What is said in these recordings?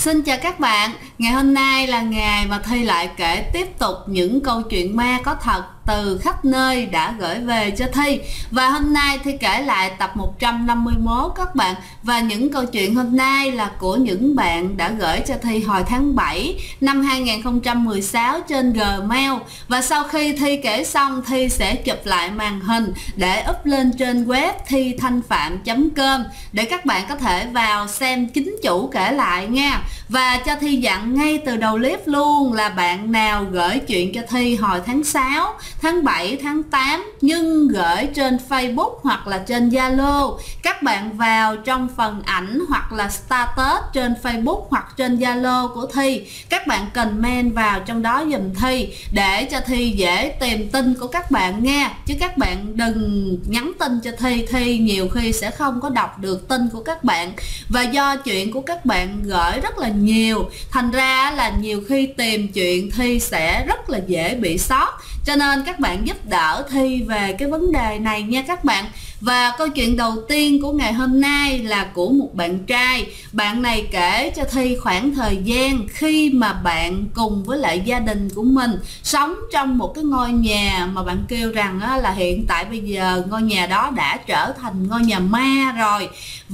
Xin chào các bạn, ngày hôm nay là ngày mà Thi lại kể tiếp tục những câu chuyện ma có thật từ khắp nơi đã gửi về cho Thi. Và hôm nay Thi kể lại tập 151 các bạn. Và những câu chuyện hôm nay là của những bạn đã gửi cho Thi hồi tháng 7 năm 2016 trên Gmail. Và sau khi Thi kể xong, Thi sẽ chụp lại màn hình để up lên trên web thithanhpham.com để các bạn có thể vào xem chính chủ kể lại nha. Và cho Thi dặn ngay từ đầu clip luôn là bạn nào gửi chuyện cho Thi hồi tháng 6, tháng 7, tháng 8 nhưng gửi trên Facebook hoặc là trên Zalo, các bạn vào trong phần ảnh hoặc là status trên Facebook hoặc trên Zalo của Thi, các bạn comment vào trong đó giùm Thi để cho Thi dễ tìm tin của các bạn nha. Chứ các bạn đừng nhắn tin cho Thi, Thi nhiều khi sẽ không có đọc được tin của các bạn. Và do chuyện của các bạn gửi rất là nhiều, thành ra là nhiều khi tìm chuyện Thi sẽ rất là dễ bị sót, cho nên các bạn giúp đỡ Thi về cái vấn đề này nha các bạn. Và câu chuyện đầu tiên của ngày hôm nay là của một bạn trai. Bạn này kể cho Thi khoảng thời gian khi mà bạn cùng với lại gia đình của mình sống trong một cái ngôi nhà mà bạn kêu rằng là hiện tại bây giờ ngôi nhà đó đã trở thành ngôi nhà ma rồi.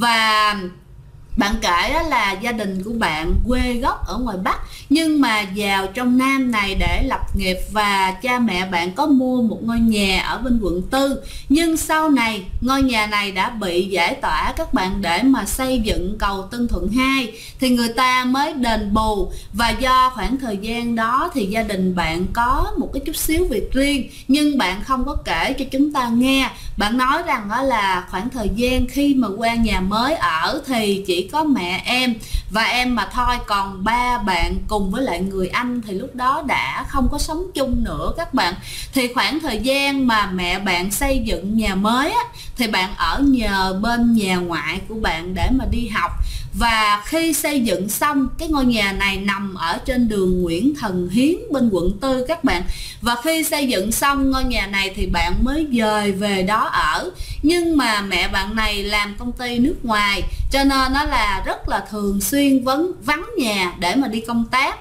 Và bạn kể là gia đình của bạn quê gốc ở ngoài Bắc nhưng mà vào trong Nam này để lập nghiệp, và cha mẹ bạn có mua một ngôi nhà ở bên quận 4. Nhưng sau này ngôi nhà này đã bị giải tỏa các bạn, để mà xây dựng cầu Tân Thuận 2 thì người ta mới đền bù. Và do khoảng thời gian đó thì gia đình bạn có một cái chút xíu việc riêng, nhưng bạn không có kể cho chúng ta nghe. Bạn nói rằng đó là khoảng thời gian khi mà qua nhà mới ở thì chỉ có mẹ em và em mà thôi, còn ba bạn cùng với lại người anh thì lúc đó đã không có sống chung nữa các bạn. Thì khoảng thời gian mà mẹ bạn xây dựng nhà mới á, thì bạn ở nhờ bên nhà ngoại của bạn để mà đi học. Và khi xây dựng xong, cái ngôi nhà này nằm ở trên đường Nguyễn Thần Hiến bên quận 4 các bạn. Và khi xây dựng xong ngôi nhà này thì bạn mới dời về đó ở. Nhưng mà mẹ bạn này làm công ty nước ngoài, cho nên nó là rất là thường xuyên vắng nhà để mà đi công tác.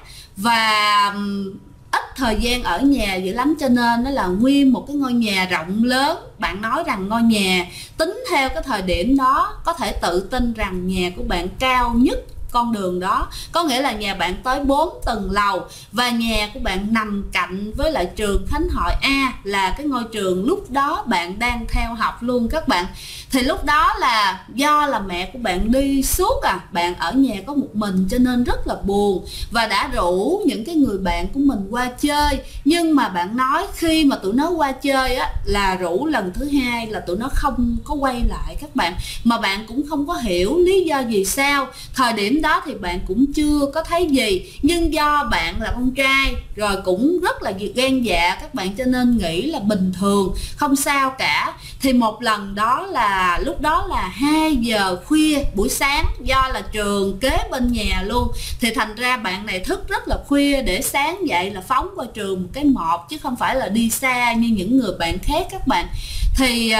Và ít thời gian ở nhà dữ lắm, cho nên nó là nguyên một cái ngôi nhà rộng lớn. Bạn nói rằng ngôi nhà tính theo cái thời điểm đó có thể tự tin rằng nhà của bạn cao nhất con đường đó, có nghĩa là nhà bạn tới 4 tầng lầu. Và nhà của bạn nằm cạnh với lại trường Khánh Hội A, là cái ngôi trường lúc đó bạn đang theo học luôn các bạn. Thì lúc đó là do là mẹ của bạn đi suốt bạn ở nhà có một mình cho nên rất là buồn, và đã rủ những cái người bạn của mình qua chơi. Nhưng mà bạn nói khi mà tụi nó qua chơi á, là rủ lần thứ hai là tụi nó không có quay lại các bạn. Mà bạn cũng không có hiểu lý do gì sao. Thời điểm đó thì bạn cũng chưa có thấy gì, nhưng do bạn là con trai rồi cũng rất là gan dạ các bạn, cho nên nghĩ là bình thường, không sao cả. Thì một lần đó là lúc đó là 2 giờ khuya buổi sáng, do là trường kế bên nhà luôn, thì thành ra bạn này thức rất là khuya để sáng dậy là phóng qua trường một cái một, chứ không phải là đi xa như những người bạn khác các bạn. Thì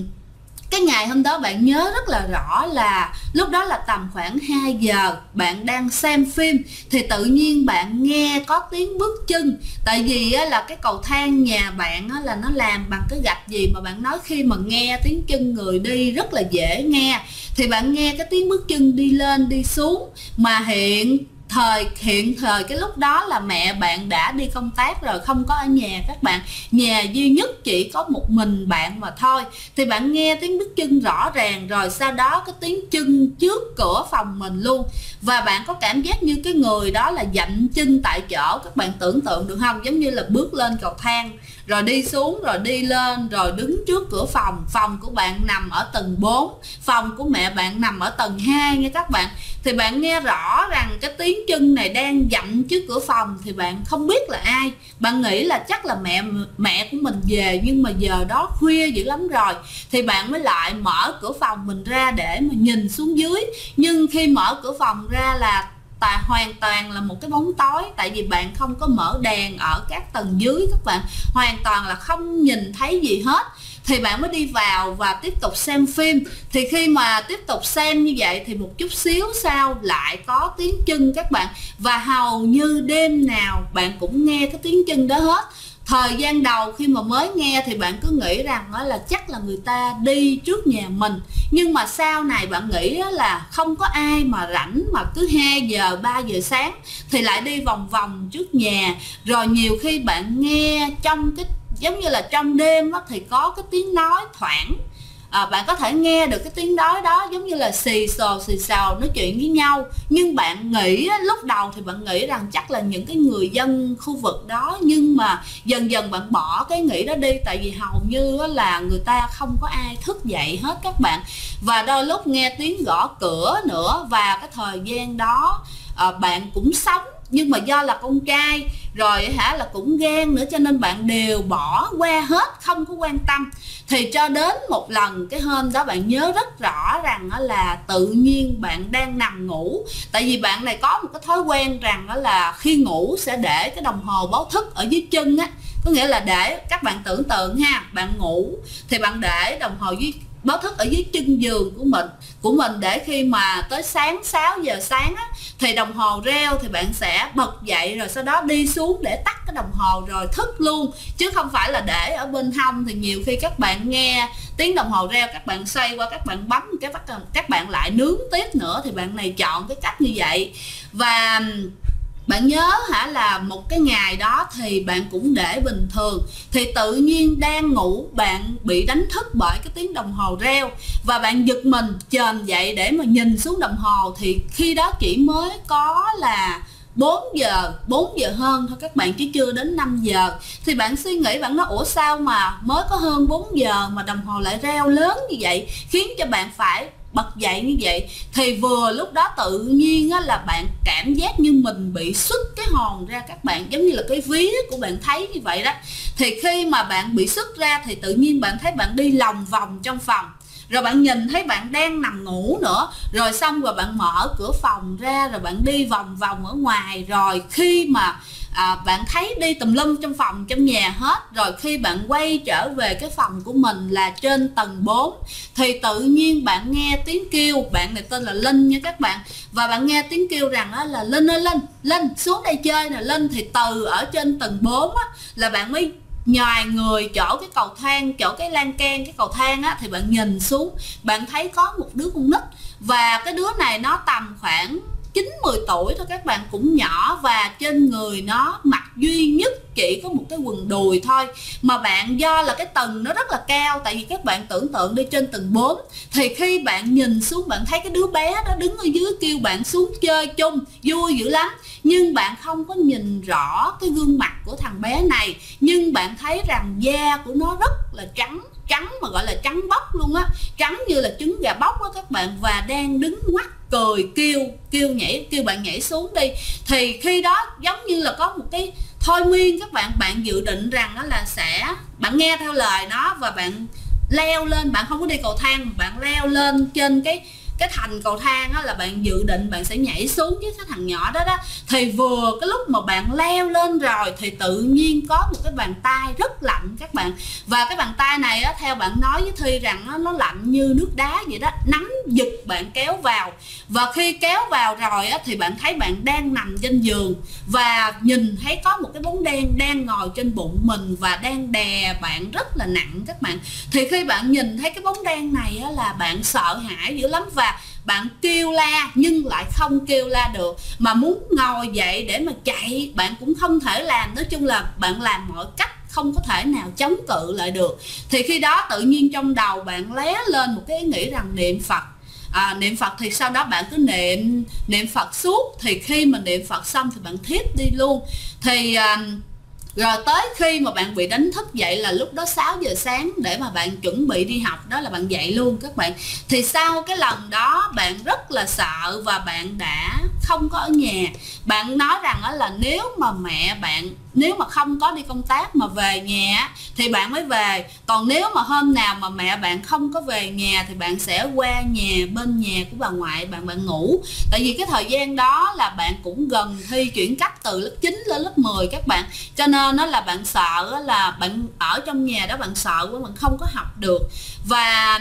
cái ngày hôm đó bạn nhớ rất là rõ là lúc đó là tầm khoảng 2 giờ, bạn đang xem phim thì tự nhiên bạn nghe có tiếng bước chân. Tại vì là cái cầu thang nhà bạn là nó làm bằng cái gạch gì mà bạn nói khi mà nghe tiếng chân người đi rất là dễ nghe. Thì bạn nghe cái tiếng bước chân đi lên đi xuống, mà hiện thời cái lúc đó là mẹ bạn đã đi công tác rồi, không có ở nhà các bạn, nhà duy nhất chỉ có một mình bạn mà thôi. Thì bạn nghe tiếng bước chân rõ ràng, rồi sau đó cái tiếng chân trước cửa phòng mình luôn. Và bạn có cảm giác như cái người đó là dậm chân tại chỗ, các bạn tưởng tượng được không? Giống như là bước lên cầu thang rồi đi xuống rồi đi lên rồi đứng trước cửa phòng. Phòng của bạn nằm ở tầng 4, phòng của mẹ bạn nằm ở tầng 2 nha các bạn. Thì bạn nghe rõ rằng cái tiếng chân này đang dậm trước cửa phòng, thì bạn không biết là ai. Bạn nghĩ là chắc là mẹ của mình về, nhưng mà giờ đó khuya dữ lắm rồi. Thì bạn mới lại mở cửa phòng mình ra để mà nhìn xuống dưới. Nhưng khi mở cửa phòng ra là hoàn toàn là một cái bóng tối, tại vì bạn không có mở đèn ở các tầng dưới các bạn, hoàn toàn là không nhìn thấy gì hết. thì bạn mới đi vào và tiếp tục xem phim. Thì khi mà tiếp tục xem như vậy thì một chút xíu sau lại có tiếng chân các bạn, và hầu như đêm nào bạn cũng nghe cái tiếng chân đó hết. Thời gian đầu khi mà mới nghe thì bạn cứ nghĩ rằng đó là chắc là người ta đi trước nhà mình, nhưng mà sau này bạn nghĩ là không có ai mà rảnh mà cứ 2 giờ 3 giờ sáng thì lại đi vòng vòng trước nhà. Rồi nhiều khi bạn nghe trong cái giống như là trong đêm đó, thì có cái tiếng nói thoảng, bạn có thể nghe được cái tiếng nói đó giống như là xì xào nói chuyện với nhau. Nhưng bạn nghĩ lúc đầu thì bạn nghĩ rằng chắc là những cái người dân khu vực đó, nhưng mà dần dần bạn bỏ cái nghĩ đó đi, tại vì hầu như là người ta không có ai thức dậy hết các bạn. Và đôi lúc nghe tiếng gõ cửa nữa, và cái thời gian đó bạn cũng sống, nhưng mà do là con trai rồi là cũng ghen nữa, cho nên bạn đều bỏ qua hết, không có quan tâm. Thì cho đến một lần cái hôm đó bạn nhớ rất rõ rằng là tự nhiên bạn đang nằm ngủ. Tại vì bạn này có một cái thói quen rằng là khi ngủ sẽ để cái đồng hồ báo thức ở dưới chân á. Có nghĩa là để các bạn tưởng tượng ha, bạn ngủ thì bạn để đồng hồ báo thức ở dưới chân giường của mình để khi mà tới sáng 6 giờ sáng á, thì đồng hồ reo thì bạn sẽ bật dậy, rồi sau đó đi xuống để tắt cái đồng hồ rồi thức luôn, chứ không phải là để ở bên hông. Thì nhiều khi các bạn nghe tiếng đồng hồ reo, các bạn xoay qua, các bạn bấm cái bắt các bạn lại nướng tiếp nữa. Thì bạn này chọn cái cách như vậy. Và bạn nhớ là một cái ngày đó thì bạn cũng để bình thường, thì tự nhiên đang ngủ bạn bị đánh thức bởi cái tiếng đồng hồ reo, và bạn giật mình chồm dậy để mà nhìn xuống đồng hồ. Thì khi đó chỉ mới có là 4 giờ hơn thôi các bạn, chứ chưa đến 5 giờ. Thì bạn suy nghĩ, bạn nói ủa sao mà mới có hơn 4 giờ mà đồng hồ lại reo lớn như vậy, khiến cho bạn phải bật dậy như vậy. Thì vừa lúc đó tự nhiên là bạn cảm giác như mình bị xuất cái hồn ra các bạn, giống như là cái vía của bạn thấy như vậy đó. Thì khi mà bạn bị xuất ra thì tự nhiên bạn thấy bạn đi lòng vòng trong phòng, rồi bạn nhìn thấy bạn đang nằm ngủ nữa, rồi xong rồi bạn mở cửa phòng ra, rồi bạn đi vòng vòng ở ngoài. Rồi khi mà bạn thấy đi tùm lum trong phòng trong nhà hết. Rồi khi bạn quay trở về cái phòng của mình là trên tầng 4, thì tự nhiên bạn nghe tiếng kêu. Bạn này tên là Linh nha các bạn. Và bạn nghe tiếng kêu rằng là Linh ơi Linh xuống đây chơi nè Linh. Thì từ ở trên tầng 4 là bạn mới nhòi người chỗ cái cầu thang, chỗ cái lan can cái cầu thang thì bạn nhìn xuống, bạn thấy có một đứa con nít. Và cái đứa này nó tầm khoảng 9-10 tuổi thôi các bạn, cũng nhỏ, và trên người nó mặc duy nhất chỉ có một cái quần đùi thôi. Mà bạn do là cái tầng nó rất là cao, tại vì các bạn tưởng tượng đi, trên tầng 4 thì khi bạn nhìn xuống bạn thấy cái đứa bé đó đứng ở dưới kêu bạn xuống chơi chung, vui dữ lắm. Nhưng bạn không có nhìn rõ cái gương mặt của thằng bé này, nhưng bạn thấy rằng da của nó rất là trắng mà gọi là trắng bóc luôn á, trắng như là trứng gà bóc á các bạn. Và đang đứng ngoắt cười kêu bạn nhảy xuống đi. Thì khi đó giống như là có một cái thôi miên các bạn, bạn dự định rằng đó là bạn nghe theo lời nó và bạn leo lên. Bạn không có đi cầu thang, bạn leo lên trên cái thành cầu thang là bạn dự định bạn sẽ nhảy xuống với cái thằng nhỏ đó. Thì vừa cái lúc mà bạn leo lên rồi thì tự nhiên có một cái bàn tay rất lạnh các bạn. Và cái bàn tay này theo bạn nói với Thi rằng nó lạnh như nước đá vậy đó, nắm giật bạn kéo vào. Và khi kéo vào rồi thì bạn thấy bạn đang nằm trên giường, và nhìn thấy có một cái bóng đen đang ngồi trên bụng mình và đang đè bạn rất là nặng các bạn. Thì khi bạn nhìn thấy cái bóng đen này là bạn sợ hãi dữ lắm, và bạn kêu la nhưng lại không kêu la được, mà muốn ngồi dậy để mà chạy bạn cũng không thể làm. Nói chung là bạn làm mọi cách không có thể nào chống cự lại được. Thì khi đó tự nhiên trong đầu bạn lóe lên một cái ý nghĩ rằng niệm Phật. Niệm Phật thì sau đó bạn cứ niệm Phật suốt. Thì khi mà niệm Phật xong thì bạn thiếp đi luôn. Thì rồi tới khi mà bạn bị đánh thức dậy là lúc đó 6 giờ sáng để mà bạn chuẩn bị đi học, đó là bạn dậy luôn các bạn. Thì sau cái lần đó bạn rất là sợ và bạn đã không có ở nhà. Bạn nói rằng là nếu mà mẹ bạn không có đi công tác mà về nhà thì bạn mới về. Còn nếu mà hôm nào mà mẹ bạn không có về nhà thì bạn sẽ qua bên nhà của bà ngoại bạn ngủ. Tại vì cái thời gian đó là bạn cũng gần thi chuyển cấp từ lớp 9 lên lớp 10 các bạn. Cho nên nên nó là bạn sợ là bạn ở trong nhà đó, bạn sợ quá, bạn không có học được. Và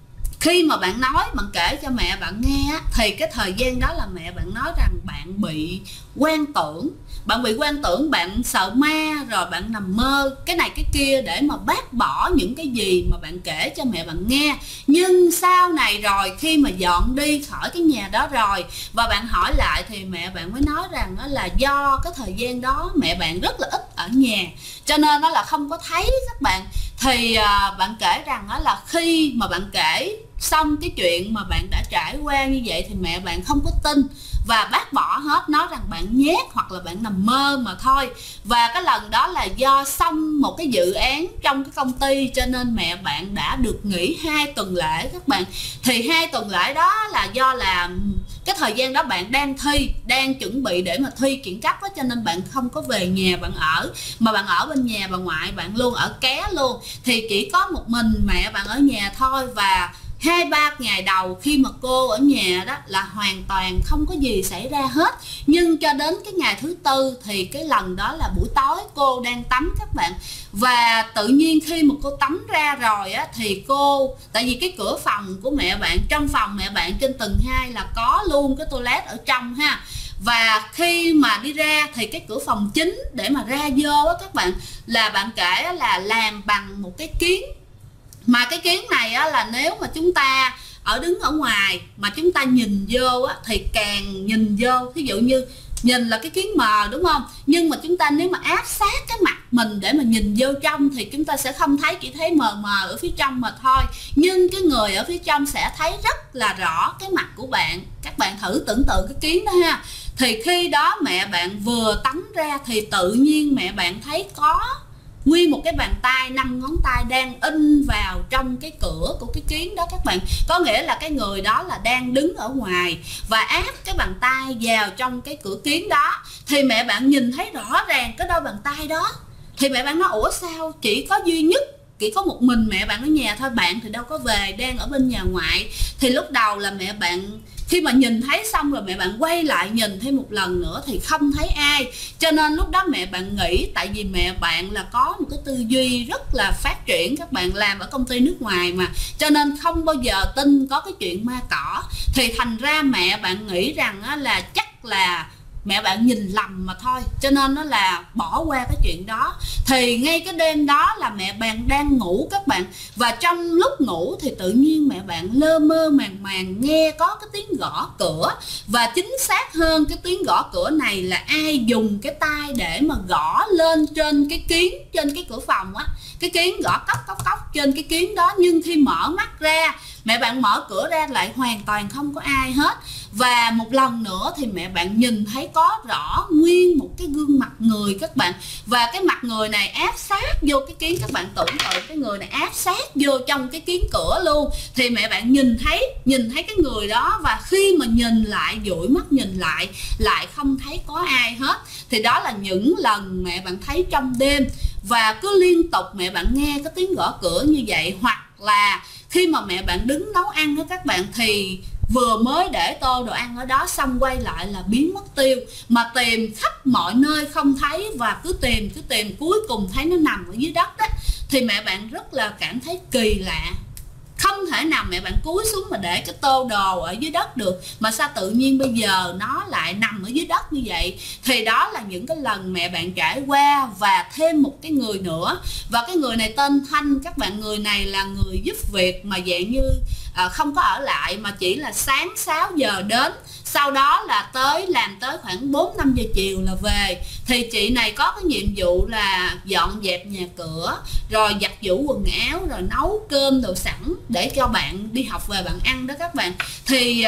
khi mà bạn nói, bạn kể cho mẹ bạn nghe thì cái thời gian đó là mẹ bạn nói rằng bạn bị quan tưởng. Bạn bị quan tưởng, bạn sợ ma, rồi bạn nằm mơ cái này cái kia để mà bác bỏ những cái gì mà bạn kể cho mẹ bạn nghe. Nhưng sau này rồi khi mà dọn đi khỏi cái nhà đó rồi và bạn hỏi lại thì mẹ bạn mới nói rằng đó là do cái thời gian đó mẹ bạn rất là ít ở nhà, cho nên nó là không có thấy các bạn. Thì bạn kể rằng đó là khi mà bạn kể xong cái chuyện mà bạn đã trải qua như vậy thì mẹ bạn không có tin và bác bỏ hết, nói rằng bạn nhát hoặc là bạn nằm mơ mà thôi. Và cái lần đó là do xong một cái dự án trong cái công ty cho nên mẹ bạn đã được nghỉ 2 tuần lễ các bạn. Thì 2 tuần lễ đó là do là cái thời gian đó bạn đang thi, đang chuẩn bị để mà thi chuyển cấp đó, cho nên bạn không có về nhà bạn ở, mà bạn ở bên nhà bà ngoại bạn luôn, ở ké luôn. Thì chỉ có một mình mẹ bạn ở nhà thôi. Và 2-3 ngày đầu khi mà cô ở nhà đó là hoàn toàn không có gì xảy ra hết. Nhưng cho đến cái ngày thứ tư thì cái lần đó là buổi tối cô đang tắm các bạn. Và tự nhiên khi mà cô tắm ra rồi á thì cô, tại vì cái cửa phòng của mẹ bạn, trong phòng mẹ bạn trên tầng 2 là có luôn cái toilet ở trong ha. Và khi mà đi ra thì cái cửa phòng chính để mà ra vô á các bạn, là bạn kể là làm bằng một cái kiến. Mà cái kiến này á, là nếu mà chúng ta đứng ở ngoài mà chúng ta nhìn vô á, thì càng nhìn vô, ví dụ như nhìn là cái kiến mờ đúng không, nhưng mà chúng ta nếu mà áp sát cái mặt mình để mà nhìn vô trong thì chúng ta sẽ không thấy, chỉ thấy mờ mờ ở phía trong mà thôi. Nhưng cái người ở phía trong sẽ thấy rất là rõ cái mặt của bạn. Các bạn thử tưởng tượng cái kiến đó ha. Thì khi đó mẹ bạn vừa tắm ra thì tự nhiên mẹ bạn thấy có nguyên một cái bàn tay, 5 ngón tay đang in vào trong cái cửa của cái kiến đó các bạn. Có nghĩa là cái người đó là đang đứng ở ngoài và áp cái bàn tay vào trong cái cửa kiến đó. Thì mẹ bạn nhìn thấy rõ ràng cái đôi bàn tay đó. Thì mẹ bạn nói ủa sao chỉ có duy nhất, chỉ có một mình mẹ bạn ở nhà thôi, bạn thì đâu có về, đang ở bên nhà ngoại. Thì lúc đầu là mẹ bạn khi mà nhìn thấy xong rồi mẹ bạn quay lại nhìn thêm một lần nữa thì không thấy ai. Cho nên lúc đó mẹ bạn nghĩ, tại vì mẹ bạn là có một cái tư duy rất là phát triển, các bạn làm ở công ty nước ngoài mà, cho nên không bao giờ tin có cái chuyện ma cỏ. Thì thành ra mẹ bạn nghĩ rằng là chắc là mẹ bạn nhìn lầm mà thôi, cho nên nó là bỏ qua cái chuyện đó. Thì ngay cái đêm đó là mẹ bạn đang ngủ các bạn, và trong lúc ngủ thì tự nhiên mẹ bạn lơ mơ màng màng nghe có cái tiếng gõ cửa. Và chính xác hơn, cái tiếng gõ cửa này là ai dùng cái tay để mà gõ lên trên cái kiến, trên cái cửa phòng á, cái kiến gõ cốc cốc cốc trên cái kiến đó. Nhưng khi mở mắt ra, mẹ bạn mở cửa ra lại hoàn toàn không có ai hết. Và một lần nữa thì mẹ bạn nhìn thấy có rõ nguyên một cái gương mặt người các bạn. Và cái mặt người này áp sát vô cái kiến, các bạn tưởng tượng cái người này áp sát vô trong cái kiến cửa luôn. Thì mẹ bạn nhìn thấy cái người đó, và khi mà nhìn lại, dụi mắt nhìn lại không thấy có ai hết. Thì đó là những lần mẹ bạn thấy trong đêm. Và cứ liên tục mẹ bạn nghe cái tiếng gõ cửa như vậy. Hoặc là khi mà mẹ bạn đứng nấu ăn đó các bạn, thì vừa mới để tô đồ ăn ở đó xong quay lại là biến mất tiêu, mà tìm khắp mọi nơi không thấy. Và cứ tìm cuối cùng thấy nó nằm ở dưới đất đó. Thì mẹ bạn rất là cảm thấy kỳ lạ, không thể nào mẹ bạn cúi xuống mà để cái tô đồ ở dưới đất được, mà sao tự nhiên bây giờ nó lại nằm ở dưới đất như vậy. Thì đó là những cái lần mẹ bạn trải qua. Và thêm một cái người nữa, và cái người này tên Thanh các bạn. Người này là người giúp việc mà dạng như không có ở lại, mà chỉ là sáng 6 giờ đến, sau đó là làm tới khoảng 4-5 giờ chiều là về. Thì chị này có cái nhiệm vụ là dọn dẹp nhà cửa, rồi giặt giũ quần áo, rồi nấu cơm đồ sẵn để cho bạn đi học về bạn ăn đó các bạn. Thì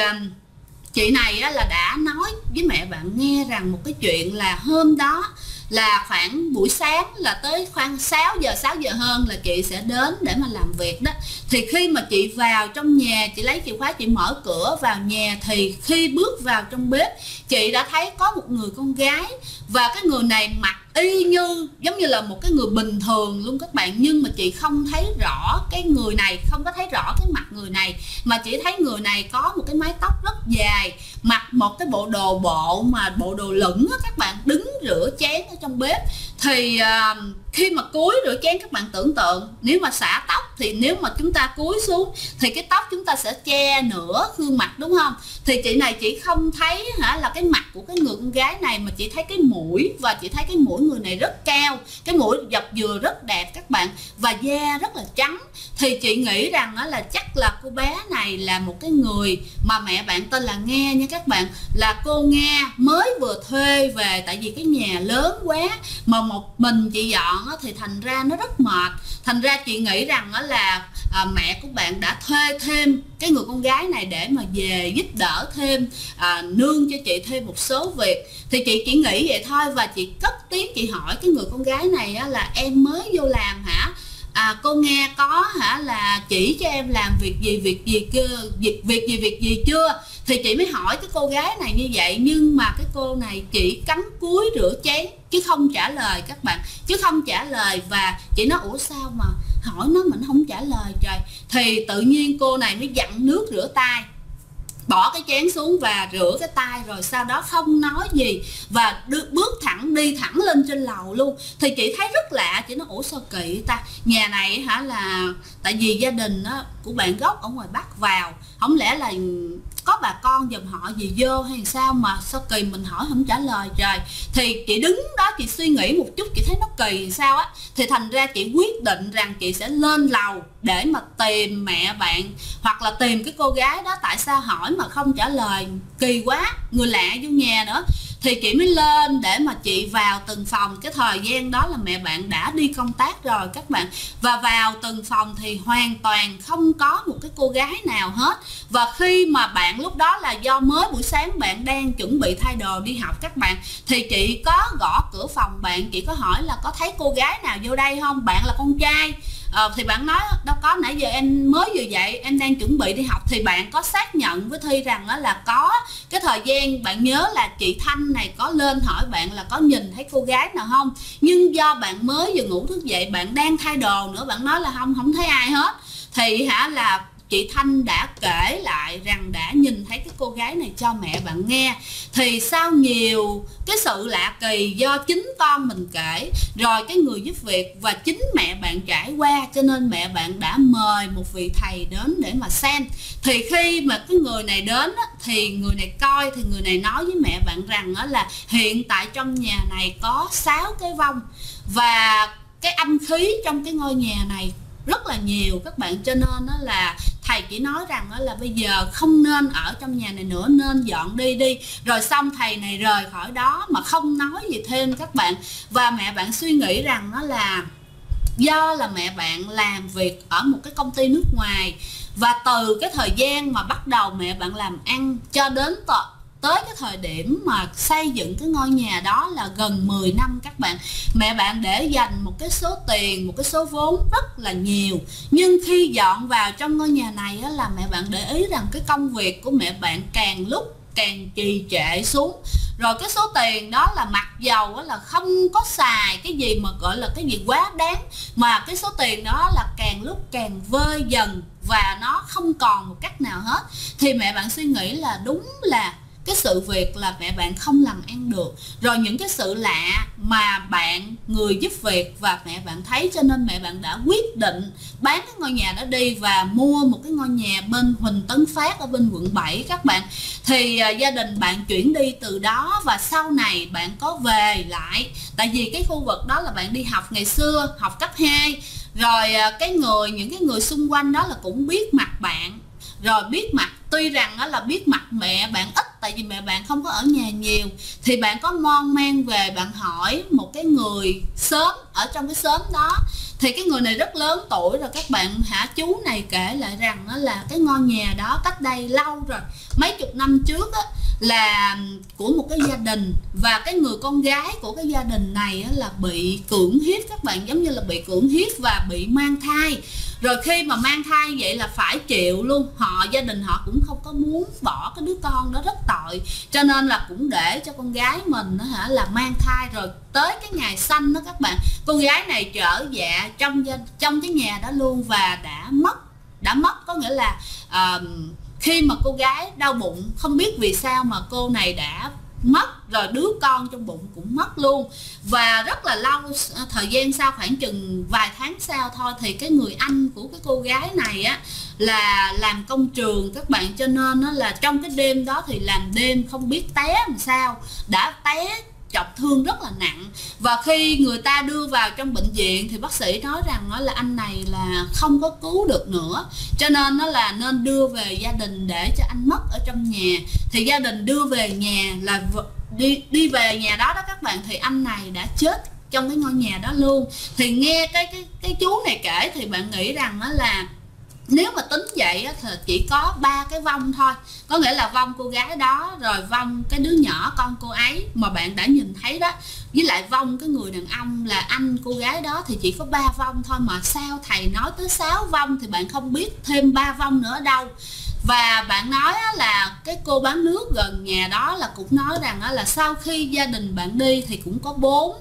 chị này là đã nói với mẹ bạn nghe rằng một cái chuyện là hôm đó là khoảng buổi sáng, là tới khoảng 6 giờ hơn là chị sẽ đến để mà làm việc đó. Thì khi mà chị vào trong nhà, chị lấy chìa khóa chị mở cửa vào nhà, thì khi bước vào trong bếp, chị đã thấy có một người con gái. Và cái người này mặc y như giống như là một cái người bình thường luôn các bạn. Nhưng mà chị không thấy rõ cái người này, không có thấy rõ cái mặt người này, mà chỉ thấy người này có một cái mái tóc rất dài, mặc một cái bộ đồ mà bộ đồ lửng á các bạn, đứng rửa chén ở trong bếp. Thì khi mà cúi rửa chén, các bạn tưởng tượng nếu mà xả tóc thì nếu mà chúng ta cúi xuống thì cái tóc chúng ta sẽ che nửa gương mặt, đúng không? Thì chị này chỉ không thấy là cái mặt của cái người con gái này, mà chị thấy cái mũi, và chị thấy cái mũi người này rất cao, cái mũi dọc dừa rất đẹp các bạn, và da rất là trắng. Thì chị nghĩ rằng là chắc là cô bé này là một cái người mà mẹ bạn tên là Nga nha các bạn, là cô Nga mới vừa thuê về, tại vì cái nhà lớn quá mà một mình chị dọn thì thành ra nó rất mệt. Thành ra chị nghĩ rằng là mẹ của bạn đã thuê thêm cái người con gái này để mà về giúp đỡ thêm, nương cho chị thêm một số việc. Thì chị chỉ nghĩ vậy thôi, và chị cất tiếng chị hỏi cái người con gái này là em mới vô làm hả? Cô Nga có là chỉ cho em làm việc gì chưa? Thì chị mới hỏi cái cô gái này như vậy, nhưng mà cái cô này chỉ cắm cúi rửa chén chứ không trả lời các bạn, chứ không trả lời. Và chị nói ủa sao mà hỏi nó mình không trả lời trời. Thì tự nhiên cô này mới dặn nước rửa tay, bỏ cái chén xuống và rửa cái tay, rồi sau đó không nói gì và bước đi thẳng lên trên lầu luôn. Thì chị thấy rất lạ, chị nói ủa sao kỳ ta, nhà này là tại vì gia đình của bạn gốc ở ngoài Bắc vào, không lẽ là có bà con dùm họ gì vô hay sao mà sao kỳ mình hỏi không trả lời trời. Thì chị đứng đó chị suy nghĩ một chút, chị thấy nó kỳ sao á. Thì thành ra chị quyết định rằng chị sẽ lên lầu để mà tìm mẹ bạn, hoặc là tìm cái cô gái đó, tại sao hỏi mà không trả lời, kỳ quá, người lạ vô nhà nữa. Thì chị mới lên để mà chị vào từng phòng. Cái thời gian đó là mẹ bạn đã đi công tác rồi các bạn, và vào từng phòng thì hoàn toàn không có một cái cô gái nào hết. Và khi mà bạn lúc đó là do mới buổi sáng bạn đang chuẩn bị thay đồ đi học các bạn, thì chị có gõ cửa phòng bạn, chị có hỏi là có thấy cô gái nào vô đây không, bạn là con trai. Thì bạn nói đâu có, nãy giờ em mới vừa dậy em đang chuẩn bị đi học. Thì bạn có xác nhận với Thi rằng là có cái thời gian bạn nhớ là chị Thanh này có lên hỏi bạn là có nhìn thấy cô gái nào không, nhưng do bạn mới vừa ngủ thức dậy, bạn đang thay đồ nữa, bạn nói là không thấy ai hết. Thì là chị Thanh đã kể lại rằng đã nhìn thấy cái cô gái này cho mẹ bạn nghe. Thì sau nhiều cái sự lạ kỳ do chính con mình kể, rồi cái người giúp việc và chính mẹ bạn trải qua, cho nên mẹ bạn đã mời một vị thầy đến để mà xem. Thì khi mà cái người này đến thì người này coi, thì người này nói với mẹ bạn rằng là hiện tại trong nhà này có 6 cái vong, và cái âm khí trong cái ngôi nhà này rất là nhiều các bạn. Cho nên là thầy chỉ nói rằng là bây giờ không nên ở trong nhà này nữa, nên dọn đi. Rồi xong thầy này rời khỏi đó mà không nói gì thêm các bạn. Và mẹ bạn suy nghĩ rằng là do là mẹ bạn làm việc ở một cái công ty nước ngoài, và từ cái thời gian mà bắt đầu mẹ bạn làm ăn cho đến tới cái thời điểm mà xây dựng cái ngôi nhà đó là gần 10 năm các bạn, mẹ bạn để dành một cái số tiền, một cái số vốn rất là nhiều. Nhưng khi dọn vào trong ngôi nhà này là mẹ bạn để ý rằng cái công việc của mẹ bạn càng lúc càng trì trệ xuống. Rồi cái số tiền đó là mặc dầu là không có xài cái gì mà gọi là cái gì quá đáng, mà cái số tiền đó là càng lúc càng vơi dần và nó không còn một cách nào hết. Thì mẹ bạn suy nghĩ là đúng là cái sự việc là mẹ bạn không làm ăn được, rồi những cái sự lạ mà bạn người giúp việc và mẹ bạn thấy, cho nên mẹ bạn đã quyết định bán cái ngôi nhà đó đi và mua một cái ngôi nhà bên Huỳnh Tấn Phát ở bên quận 7 các bạn. Thì gia đình bạn chuyển đi từ đó, và sau này bạn có về lại, tại vì cái khu vực đó là bạn đi học ngày xưa, học cấp 2, rồi những cái người xung quanh đó là cũng biết mặt bạn, rồi biết mặt, tuy rằng là biết mặt mẹ bạn ít, tại vì mẹ bạn không có ở nhà nhiều. Thì bạn có mon men về, bạn hỏi một cái người xóm ở trong cái xóm đó, thì cái người này rất lớn tuổi rồi các bạn. Chú này kể lại rằng là cái ngôi nhà đó cách đây lâu rồi, mấy chục năm trước là của một cái gia đình, và cái người con gái của cái gia đình này là bị cưỡng hiếp các bạn, giống như là bị cưỡng hiếp và bị mang thai. Rồi khi mà mang thai vậy là phải chịu luôn, gia đình họ cũng không có muốn bỏ cái đứa con đó, rất tội, cho nên là cũng để cho con gái mình là mang thai. Rồi tới cái ngày sanh đó các bạn, cô gái này trở dạ trong cái nhà đó luôn, và đã mất có nghĩa là khi mà cô gái đau bụng, không biết vì sao mà cô này đã mất, rồi đứa con trong bụng cũng mất luôn. Và rất là lâu, thời gian sau, khoảng chừng vài tháng sau thôi, thì cái người anh của cái cô gái này á là làm công trường các bạn, cho nên nó là trong cái đêm đó thì làm đêm không biết té làm sao đã té trọng thương rất là nặng. Và khi người ta đưa vào trong bệnh viện thì bác sĩ nói rằng là anh này là không có cứu được nữa, cho nên nó là nên đưa về gia đình để cho anh mất ở trong nhà. Thì gia đình đưa về nhà là đi về nhà đó các bạn, thì anh này đã chết trong cái ngôi nhà đó luôn. Thì nghe cái chú này kể thì bạn nghĩ rằng đó là nếu mà tính vậy thì chỉ có 3 cái vong thôi, có nghĩa là vong cô gái đó, rồi vong cái đứa nhỏ con cô ấy mà bạn đã nhìn thấy đó, với lại vong cái người đàn ông là anh cô gái đó, thì chỉ có 3 vong thôi. Mà sao thầy nói tới 6 vong thì bạn không biết thêm 3 vong nữa ở đâu. Và bạn nói là cái cô bán nước gần nhà đó là cũng nói rằng là sau khi gia đình bạn đi thì cũng có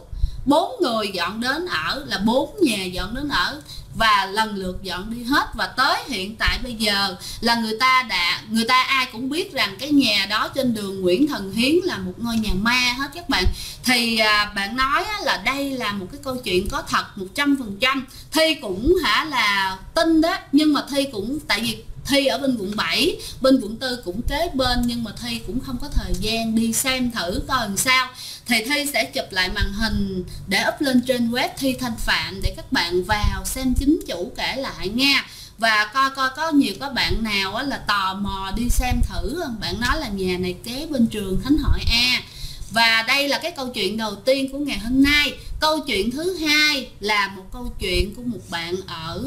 4 người dọn đến ở, là 4 nhà dọn đến ở, và lần lượt dọn đi hết. Và tới hiện tại bây giờ là người ta ai cũng biết rằng cái nhà đó trên đường Nguyễn Thần Hiến là một ngôi nhà ma hết các bạn. Thì bạn nói là đây là một cái câu chuyện có thật 100%. Thi cũng là tin đó, nhưng mà Thi cũng, tại vì Thi ở bên quận 7, bên quận 4 cũng kế bên, nhưng mà Thi cũng không có thời gian đi xem thử coi làm sao. Thì Thi sẽ chụp lại màn hình để up lên trên web Thi Thanh Phạm để các bạn vào xem chính chủ kể lại nha. Và coi có nhiều các bạn nào là tò mò đi xem thử không? Bạn nói là nhà này kế bên trường Khánh Hội A. Và đây là cái câu chuyện đầu tiên của ngày hôm nay. Câu chuyện thứ hai là một câu chuyện của một bạn ở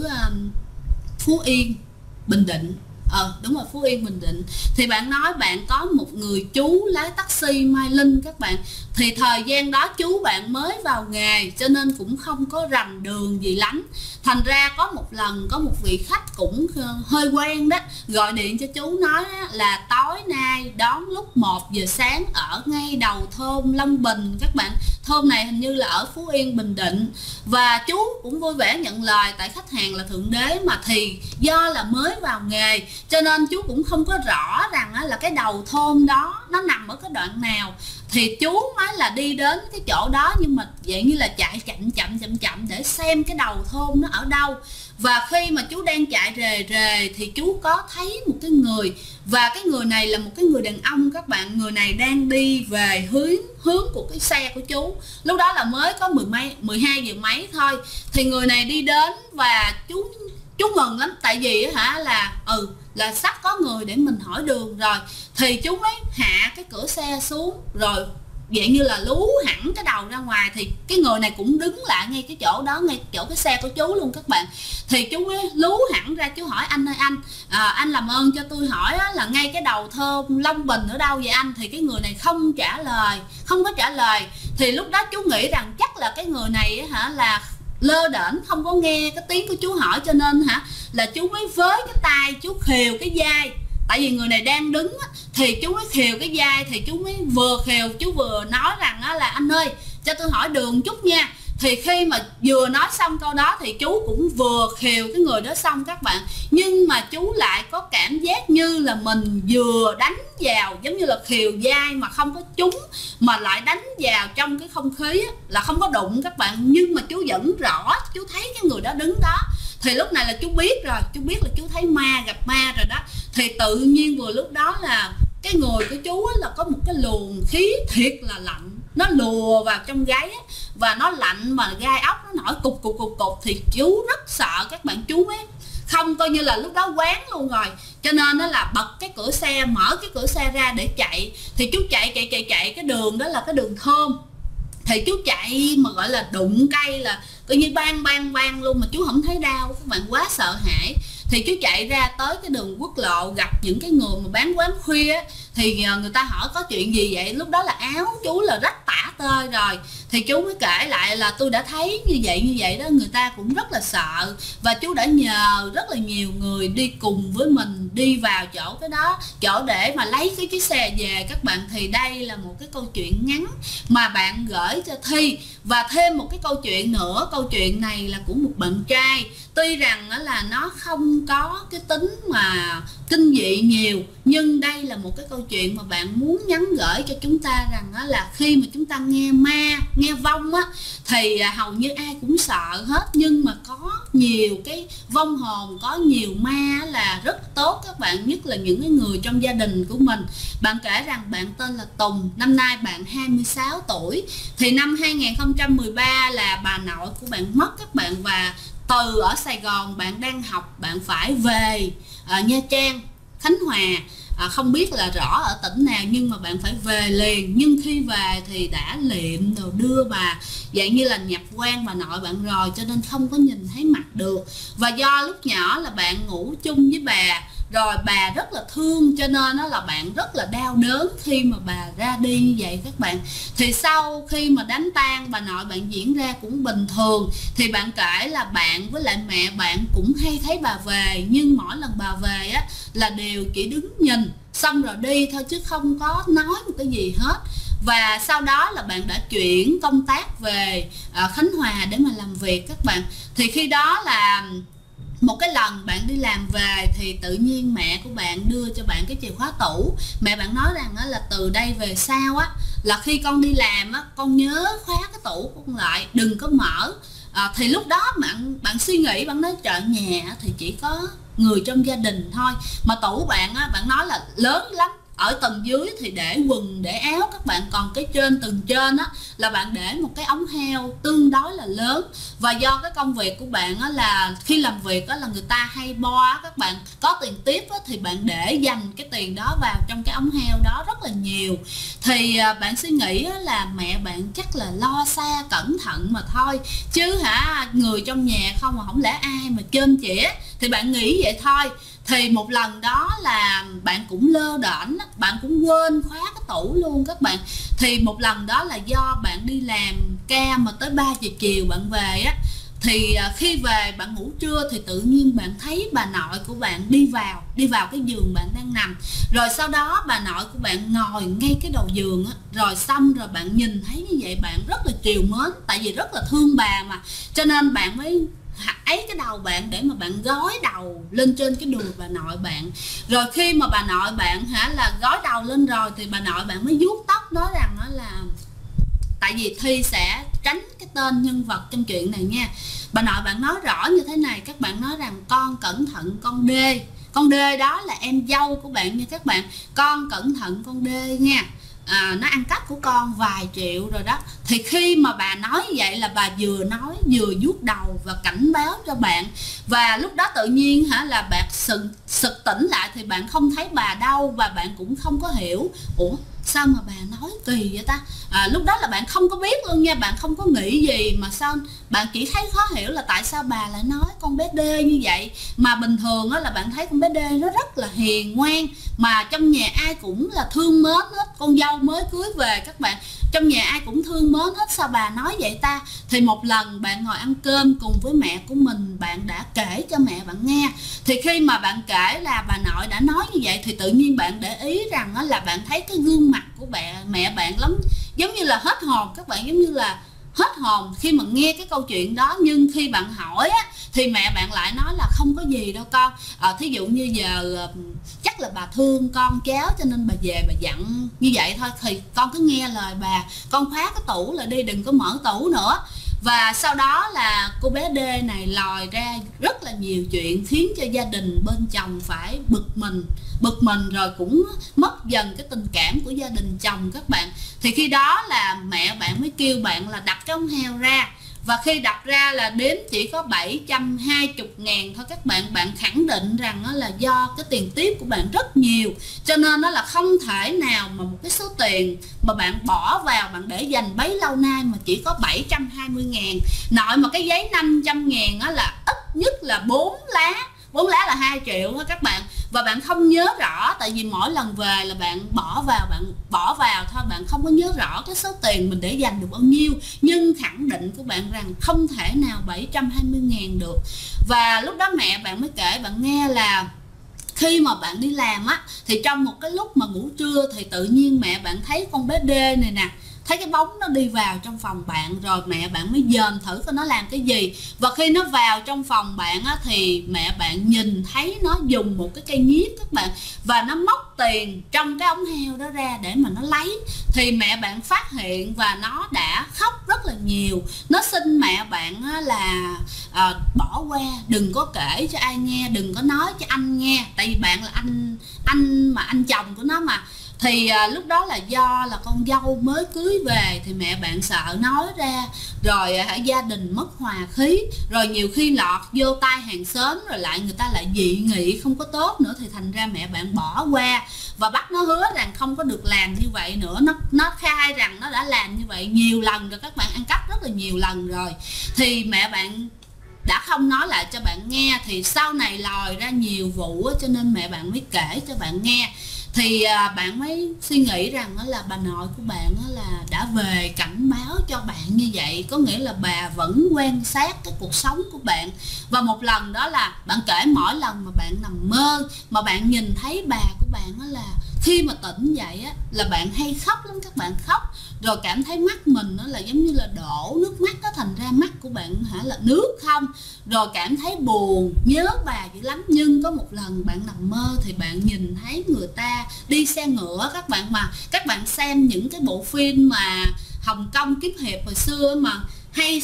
Phú Yên, Bình Định. Đúng rồi, Phú Yên, Bình Định. Thì bạn nói bạn có một người chú lái taxi Mai Linh các bạn. Thì thời gian đó chú bạn mới vào nghề cho nên cũng không có rành đường gì lắm. Thành ra có một lần có một vị khách cũng hơi quen đó gọi điện cho chú nói là tối nay đón lúc 1 giờ sáng ở ngay đầu thôn Long Bình các bạn. Thôn này hình như là ở Phú Yên, Bình Định. Và chú cũng vui vẻ nhận lời, tại khách hàng là thượng đế mà, thì do là mới vào nghề cho nên chú cũng không có rõ rằng là cái đầu thôn đó nó nằm ở cái đoạn nào. Thì chú mới là đi đến cái chỗ đó, nhưng mà vậy như là chạy chậm để xem cái đầu thôn nó ở đâu. Và khi mà chú đang chạy rề thì chú có thấy một cái người, và cái người này là một cái người đàn ông các bạn. Người này đang đi về hướng của cái xe của chú. Lúc đó là mới có 12 giờ mấy thôi. Thì người này đi đến và chú mừng lắm, tại vì là sắp có người để mình hỏi đường rồi. Thì chú mới hạ cái cửa xe xuống, rồi dạng như là lú hẳn cái đầu ra ngoài. Thì cái người này cũng đứng lại ngay cái chỗ đó, ngay chỗ cái xe của chú luôn các bạn. Thì chú mới lú hẳn ra, chú hỏi anh ơi anh làm ơn cho tôi hỏi là ngay cái đầu thôn Long Bình ở đâu vậy anh? Thì cái người này không có trả lời. Thì lúc đó chú nghĩ rằng chắc là cái người này là lơ đễnh, không có nghe cái tiếng của chú hỏi, cho nên là chú mới với cái tay chú khều cái vai. Tại vì người này đang đứng thì chú mới khều cái vai. Thì chú mới vừa khều chú vừa nói rằng là anh ơi cho tôi hỏi đường chút nha. Thì khi mà vừa nói xong câu đó thì chú cũng vừa khều cái người đó xong các bạn. Nhưng mà chú lại có cảm giác như là mình vừa đánh vào, giống như là khều vai mà không có trúng, mà lại đánh vào trong cái không khí là không có đụng các bạn. Nhưng mà chú vẫn rõ, chú thấy cái người đó đứng đó. Thì lúc này là chú biết rồi, chú biết là chú thấy ma, gặp ma rồi đó. Thì tự nhiên vừa lúc đó là cái người của chú là có một cái luồng khí thiệt là lạnh, nó lùa vào trong gáy và nó lạnh mà gai ốc nó nổi cục. Thì chú rất sợ các bạn. Chú mới không, coi như là lúc đó quán luôn rồi, cho nên nó là bật cái cửa xe, mở cái cửa xe ra để chạy. Thì chú chạy cái đường đó là cái đường thơm. Thì chú chạy mà gọi là đụng cây là coi như bang luôn, mà chú không thấy đau, các bạn quá sợ hãi. Thì chú chạy ra tới cái đường quốc lộ, gặp những cái người mà bán quán khuya. Thì người ta hỏi có chuyện gì vậy, lúc đó là áo chú là rách tả tơi rồi. Thì chú mới kể lại là tôi đã thấy như vậy đó. Người ta cũng rất là sợ, và chú đã nhờ rất là nhiều người đi cùng với mình đi vào chỗ để mà lấy cái chiếc xe về các bạn. Thì đây là một cái câu chuyện ngắn mà bạn gửi cho Thi. Và thêm một cái câu chuyện nữa, câu chuyện này là của một bạn trai. Tuy rằng là nó không có cái tính mà kinh dị nhiều, nhưng đây là một cái câu chuyện mà bạn muốn nhắn gửi cho chúng ta rằng đó là khi mà chúng ta nghe ma, nghe vong á, thì hầu như ai cũng sợ hết, nhưng mà có nhiều cái vong hồn, có nhiều ma là rất tốt các bạn, nhất là những cái người trong gia đình của mình. Bạn kể rằng bạn tên là Tùng, năm nay bạn 26 tuổi, thì năm 2013 là bà nội của bạn mất các bạn, và từ ở Sài Gòn bạn đang học, bạn phải về Nha Trang, Khánh Hòa, không biết là rõ ở tỉnh nào, nhưng mà bạn phải về liền. Nhưng khi về thì đã liệm rồi đưa bà dạng như là nhập quan bà nội bạn rồi, cho nên không có nhìn thấy mặt được. Và do lúc nhỏ là bạn ngủ chung với bà, rồi bà rất là thương, cho nên là bạn rất là đau đớn khi mà bà ra đi như vậy các bạn. Thì sau khi mà đám tang bà nội bạn diễn ra cũng bình thường, thì bạn kể là bạn với lại mẹ bạn cũng hay thấy bà về, nhưng mỗi lần bà về á là đều chỉ đứng nhìn xong rồi đi thôi, chứ không có nói một cái gì hết. Và sau đó là bạn đã chuyển công tác về Khánh Hòa để mà làm việc các bạn. Thì khi đó là một cái lần bạn đi làm về thì tự nhiên mẹ của bạn đưa cho bạn cái chìa khóa tủ. Mẹ bạn nói rằng là từ đây về sau á, là khi con đi làm á, con nhớ khóa cái tủ của con lại, đừng có mở. Thì lúc đó bạn suy nghĩ, bạn nói trời, nhà thì chỉ có người trong gia đình thôi, mà tủ bạn á, bạn nói là lớn lắm, ở tầng dưới thì để quần để áo các bạn, còn cái trên tầng trên á là bạn để một cái ống heo tương đối là lớn. Và do cái công việc của bạn á là khi làm việc á là người ta hay bo á các bạn, có tiền tiếp á thì bạn để dành cái tiền đó vào trong cái ống heo đó rất là nhiều. Thì bạn suy nghĩ á là mẹ bạn chắc là lo xa cẩn thận mà thôi, chứ người trong nhà không mà không lẽ ai mà chôm chĩa, thì bạn nghĩ vậy thôi. Thì một lần đó là bạn cũng lơ đễnh, bạn cũng quên khóa cái tủ luôn các bạn. Thì một lần đó là do bạn đi làm ca mà tới 3 giờ chiều bạn về á, thì khi về bạn ngủ trưa thì tự nhiên bạn thấy bà nội của bạn đi vào cái giường bạn đang nằm. Rồi sau đó bà nội của bạn ngồi ngay cái đầu giường á, rồi xong rồi bạn nhìn thấy như vậy bạn rất là trìu mến, tại vì rất là thương bà mà, cho nên bạn mới ấy cái đầu bạn để mà bạn gối đầu lên trên cái đùi bà nội bạn. Rồi khi mà bà nội bạn là gối đầu lên rồi thì bà nội bạn mới vuốt tóc, nói rằng đó là tại vì Thi sẽ tránh cái tên nhân vật trong chuyện này nha. Bà nội bạn nói rõ như thế này, các bạn nói rằng con cẩn thận con Đê. Con Đê đó là em dâu của bạn nha các bạn. Con cẩn thận con Đê nha, nó ăn cắp của con vài triệu rồi đó. Thì khi mà bà nói như vậy là bà vừa nói vừa vuốt đầu và cảnh báo cho bạn. Và lúc đó tự nhiên là bạn sực tỉnh lại thì bạn không thấy bà đâu, và bạn cũng không có hiểu ủa sao mà bà nói kỳ vậy ta. Lúc đó là bạn không có biết luôn nha, bạn không có nghĩ gì, mà sao bạn chỉ thấy khó hiểu là tại sao bà lại nói con bé Đê như vậy. Mà bình thường là bạn thấy con bé Đê nó rất là hiền ngoan, mà trong nhà ai cũng là thương mến hết. Con dâu mới cưới về các bạn, trong nhà ai cũng thương mến hết, sao bà nói vậy ta. Thì một lần bạn ngồi ăn cơm cùng với mẹ của mình, bạn đã kể cho mẹ bạn nghe. Thì khi mà bạn kể là bà nội đã nói như vậy, thì tự nhiên bạn để ý rằng là bạn thấy cái gương mặt của mẹ bạn lắm, giống như là hết hồn các bạn, giống như là hết hồn khi mà nghe cái câu chuyện đó. Nhưng khi bạn hỏi á, thì mẹ bạn lại nói là không có gì đâu con, thí dụ như giờ chắc là bà thương con cháu cho nên bà về bà dặn như vậy thôi, thì con cứ nghe lời bà, con khóa cái tủ lại đi, đừng có mở tủ nữa. Và sau đó là cô bé D này lòi ra rất là nhiều chuyện khiến cho gia đình bên chồng phải bực mình, rồi cũng mất dần cái tình cảm của gia đình chồng các bạn. Thì khi đó là mẹ bạn mới kêu bạn là đập cái ống heo ra, và khi đập ra là đếm chỉ có 720.000 thôi các bạn. Bạn khẳng định rằng đó là do cái tiền tiếp của bạn rất nhiều, cho nên nó là không thể nào mà một cái số tiền mà bạn bỏ vào bạn để dành bấy lâu nay mà chỉ có 720.000. Nội mà cái giấy 500.000 đó là ít nhất là 4 lá là 2 triệu thôi các bạn. Và bạn không nhớ rõ, tại vì mỗi lần về là bạn bỏ vào thôi, bạn không có nhớ rõ cái số tiền mình để dành được bao nhiêu. Nhưng khẳng định của bạn rằng không thể nào 720.000 được. Và lúc đó mẹ bạn mới kể bạn nghe là khi mà bạn đi làm á, thì trong một cái lúc mà ngủ trưa thì tự nhiên mẹ bạn thấy con bé D này nè, thấy cái bóng nó đi vào trong phòng bạn, rồi mẹ bạn mới dòm thử coi nó làm cái gì. Và khi nó vào trong phòng bạn á, thì mẹ bạn nhìn thấy nó dùng một cái cây nhíp các bạn, và nó móc tiền trong cái ống heo đó ra để mà nó lấy. Thì mẹ bạn phát hiện và nó đã khóc rất là nhiều. Nó xin mẹ bạn là bỏ qua, đừng có kể cho ai nghe, đừng có nói cho anh nghe, tại vì bạn là anh chồng của nó mà. Thì lúc đó là do là con dâu mới cưới về, thì mẹ bạn sợ nói ra rồi gia đình mất hòa khí, rồi nhiều khi lọt vô tai hàng xóm, rồi lại người ta lại dị nghị không có tốt nữa, thì thành ra mẹ bạn bỏ qua và bắt nó hứa rằng không có được làm như vậy nữa. Nó khai rằng nó đã làm như vậy nhiều lần rồi, các bạn, ăn cắp rất là nhiều lần rồi. Thì mẹ bạn đã không nói lại cho bạn nghe, thì sau này lòi ra nhiều vụ cho nên mẹ bạn mới kể cho bạn nghe. Thì bạn mới suy nghĩ rằng là bà nội của bạn là đã về cảnh báo cho bạn như vậy, có nghĩa là bà vẫn quan sát cái cuộc sống của bạn. Và một lần đó là bạn kể mỗi lần mà bạn nằm mơ mà bạn nhìn thấy bà của bạn là khi mà tỉnh dậy là bạn hay khóc lắm các bạn, khóc rồi cảm thấy mắt mình là giống như là đổ nước mắt đó, thành ra mắt của bạn là nước không, rồi cảm thấy buồn nhớ bà dữ lắm. Nhưng có một lần bạn nằm mơ thì bạn nhìn thấy người ta đi xe ngựa các bạn, mà các bạn xem những cái bộ phim mà Hồng Kông kiếm hiệp hồi xưa mà hay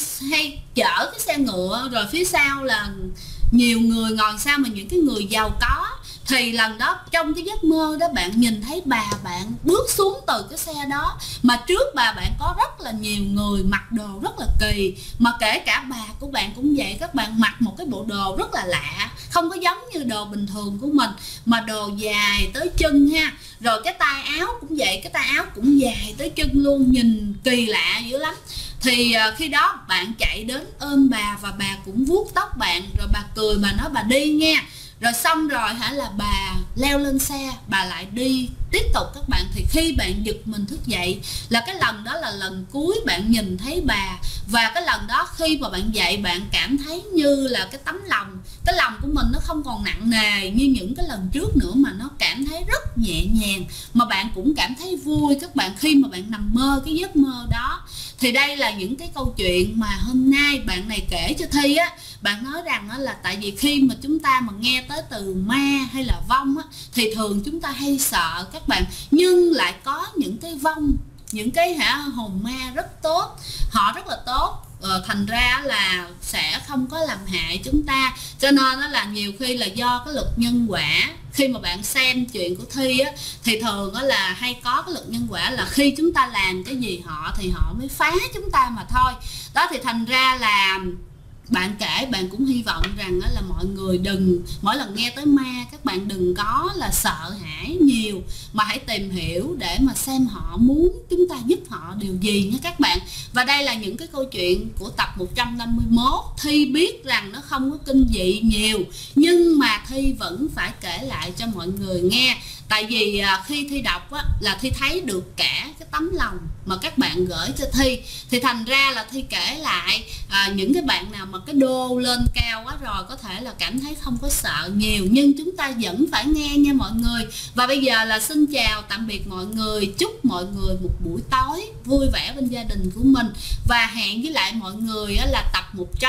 chở cái xe ngựa, rồi phía sau là nhiều người ngồi sau mà những cái người giàu có. Thì lần đó trong cái giấc mơ đó bạn nhìn thấy bà bạn bước xuống từ cái xe đó, mà trước bà bạn có rất là nhiều người mặc đồ rất là kỳ, mà kể cả bà của bạn cũng vậy, các bạn mặc một cái bộ đồ rất là lạ, không có giống như đồ bình thường của mình, mà đồ dài tới chân ha, rồi cái tay áo cũng vậy, cái tay áo cũng dài tới chân luôn, nhìn kỳ lạ dữ lắm. Thì khi đó bạn chạy đến ôm bà và bà cũng vuốt tóc bạn, rồi bà cười, bà nói bà đi nha. Rồi xong rồi là bà leo lên xe, bà lại đi tiếp tục các bạn. Thì khi bạn giật mình thức dậy là cái lần đó là lần cuối bạn nhìn thấy bà. Và cái lần đó khi mà bạn dậy, bạn cảm thấy như là cái lòng của mình nó không còn nặng nề như những cái lần trước nữa, mà nó cảm thấy rất nhẹ nhàng, mà bạn cũng cảm thấy vui các bạn khi mà bạn nằm mơ cái giấc mơ đó. Thì đây là những cái câu chuyện mà hôm nay bạn này kể cho Thi á. Bạn nói rằng là tại vì khi mà chúng ta mà nghe tới từ ma hay là vong á, thì thường chúng ta hay sợ các bạn, nhưng lại có những cái vong, những cái hồn ma rất tốt, họ rất là tốt, thành ra là sẽ không có làm hại chúng ta. Cho nên đó là nhiều khi là do cái luật nhân quả. Khi mà bạn xem chuyện của Thi á, thì thường á là hay có cái luật nhân quả là khi chúng ta làm cái gì họ thì họ mới phá chúng ta mà thôi. Đó, thì thành ra là bạn kể, bạn cũng hy vọng rằng là mọi người đừng, mỗi lần nghe tới ma các bạn đừng có là sợ hãi nhiều, mà hãy tìm hiểu để mà xem họ muốn chúng ta giúp họ điều gì nha các bạn. Và đây là những cái câu chuyện của tập 151. Thi biết rằng nó không có kinh dị nhiều, nhưng mà Thi vẫn phải kể lại cho mọi người nghe. Tại vì khi Thi đọc á, là Thi thấy được cả cái tấm lòng mà các bạn gửi cho Thi. Thì thành ra là Thi kể lại những cái bạn nào mà cái đô lên cao quá rồi có thể là cảm thấy không có sợ nhiều, nhưng chúng ta vẫn phải nghe nha mọi người. Và bây giờ là xin chào tạm biệt mọi người, chúc mọi người một buổi tối vui vẻ bên gia đình của mình, và hẹn với lại mọi người là tập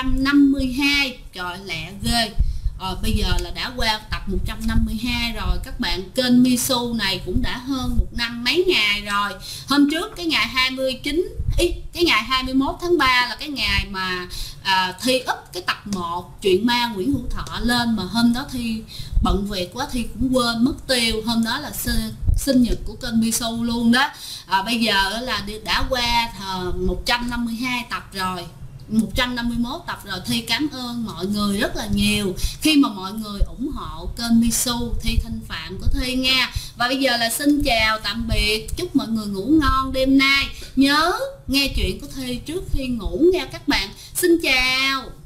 152. Trời lẹ ghê, bây giờ là đã qua tập 152 rồi các bạn. Kênh Misu này cũng đã hơn 1 năm mấy ngày rồi. Hôm trước cái ngày 21 tháng 3 là cái ngày mà Thi up cái tập 1 chuyện ma Nguyễn Hữu Thọ lên, mà hôm đó Thi bận việc quá, Thi cũng quên mất tiêu. Hôm đó là sinh nhật của kênh Misu luôn đó. Bây giờ là đã qua 152 tập rồi, 151 tập rồi. Thi cảm ơn mọi người rất là nhiều khi mà mọi người ủng hộ kênh Misu Thi Thanh Phạm của Thi nha. Và bây giờ là xin chào tạm biệt, chúc mọi người ngủ ngon đêm nay. Nhớ nghe chuyện của Thi trước khi ngủ nha các bạn. Xin chào.